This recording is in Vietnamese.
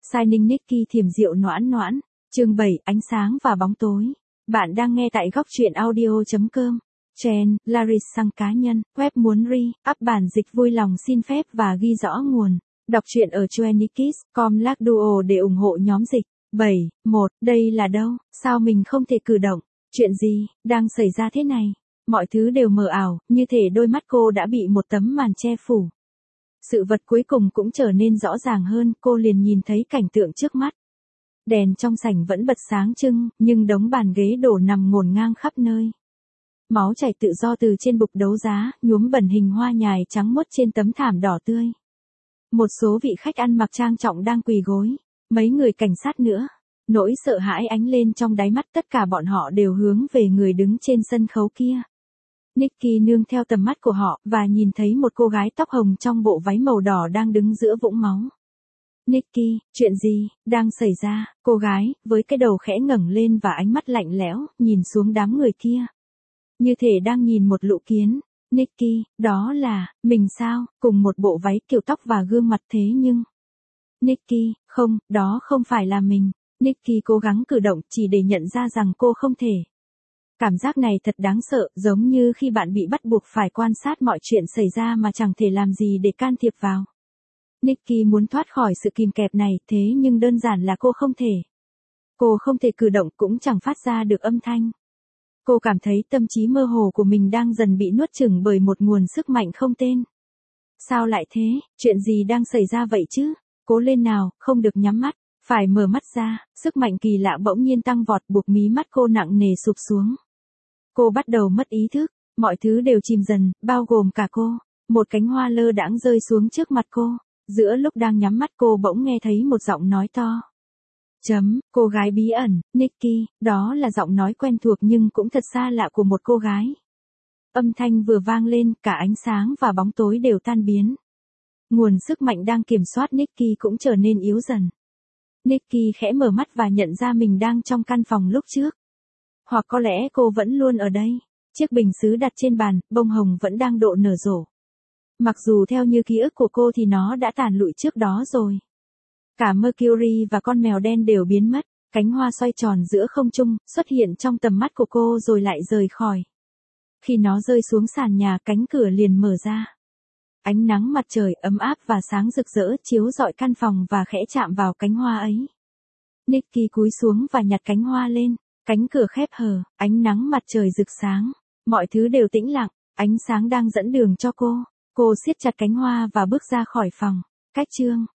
Shining Nikki thiềm rượu noãn noãn, chương 7, ánh sáng và bóng tối. Bạn đang nghe tại góc truyện audio.com. Chen, Laris sang cá nhân, web muốn up bản dịch vui lòng xin phép và ghi rõ nguồn. Đọc truyện ở chuenikis.com /duo để ủng hộ nhóm dịch. 7.1, đây là đâu, sao mình không thể cử động, chuyện gì, đang xảy ra thế này? Mọi thứ đều mờ ảo, như thể đôi mắt cô đã bị một tấm màn che phủ. Sự vật cuối cùng cũng trở nên rõ ràng hơn, cô liền nhìn thấy cảnh tượng trước mắt. Đèn trong sảnh vẫn bật sáng trưng, nhưng đống bàn ghế đổ nằm ngổn ngang khắp nơi. Máu chảy tự do từ trên bục đấu giá, nhuốm bẩn hình hoa nhài trắng muốt trên tấm thảm đỏ tươi. Một số vị khách ăn mặc trang trọng đang quỳ gối, mấy người cảnh sát nữa. Nỗi sợ hãi ánh lên trong đáy mắt, tất cả bọn họ đều hướng về người đứng trên sân khấu kia. Nikki nương theo tầm mắt của họ, và nhìn thấy một cô gái tóc hồng trong bộ váy màu đỏ đang đứng giữa vũng máu. Nikki, chuyện gì, đang xảy ra? Cô gái, với cái đầu khẽ ngẩng lên và ánh mắt lạnh lẽo, nhìn xuống đám người kia. Như thể đang nhìn một lũ kiến. Nikki, đó là, mình sao, cùng một bộ váy kiểu tóc và gương mặt thế nhưng... Nikki, không, đó không phải là mình. Nikki cố gắng cử động chỉ để nhận ra rằng cô không thể. Cảm giác này thật đáng sợ, giống như khi bạn bị bắt buộc phải quan sát mọi chuyện xảy ra mà chẳng thể làm gì để can thiệp vào. Nikki muốn thoát khỏi sự kìm kẹp này, thế nhưng đơn giản là cô không thể. Cô không thể cử động, cũng chẳng phát ra được âm thanh. Cô cảm thấy tâm trí mơ hồ của mình đang dần bị nuốt chửng bởi một nguồn sức mạnh không tên. Sao lại thế, chuyện gì đang xảy ra vậy chứ? Cố lên nào, không được nhắm mắt, phải mở mắt ra. Sức mạnh kỳ lạ bỗng nhiên tăng vọt, buộc mí mắt cô nặng nề sụp xuống. Cô bắt đầu mất ý thức, mọi thứ đều chìm dần, bao gồm cả cô. Một cánh hoa lơ đãng rơi xuống trước mặt cô. Giữa lúc đang nhắm mắt cô bỗng nghe thấy một giọng nói to. Cô gái bí ẩn, Nikki, đó là giọng nói quen thuộc nhưng cũng thật xa lạ của một cô gái. Âm thanh vừa vang lên, cả ánh sáng và bóng tối đều tan biến. Nguồn sức mạnh đang kiểm soát Nikki cũng trở nên yếu dần. Nikki khẽ mở mắt và nhận ra mình đang trong căn phòng lúc trước. Hoặc có lẽ cô vẫn luôn ở đây. Chiếc bình sứ đặt trên bàn, bông hồng vẫn đang độ nở rộ. Mặc dù theo như ký ức của cô thì nó đã tàn lụi trước đó rồi. Cả Mercury và con mèo đen đều biến mất, cánh hoa xoay tròn giữa không trung, xuất hiện trong tầm mắt của cô rồi lại rời khỏi. Khi nó rơi xuống sàn nhà, cánh cửa liền mở ra. Ánh nắng mặt trời ấm áp và sáng rực rỡ chiếu rọi căn phòng và khẽ chạm vào cánh hoa ấy. Nikki cúi xuống và nhặt cánh hoa lên, cánh cửa khép hờ, ánh nắng mặt trời rực sáng, mọi thứ đều tĩnh lặng, ánh sáng đang dẫn đường cho cô. Cô siết chặt cánh hoa và bước ra khỏi phòng. Cách chương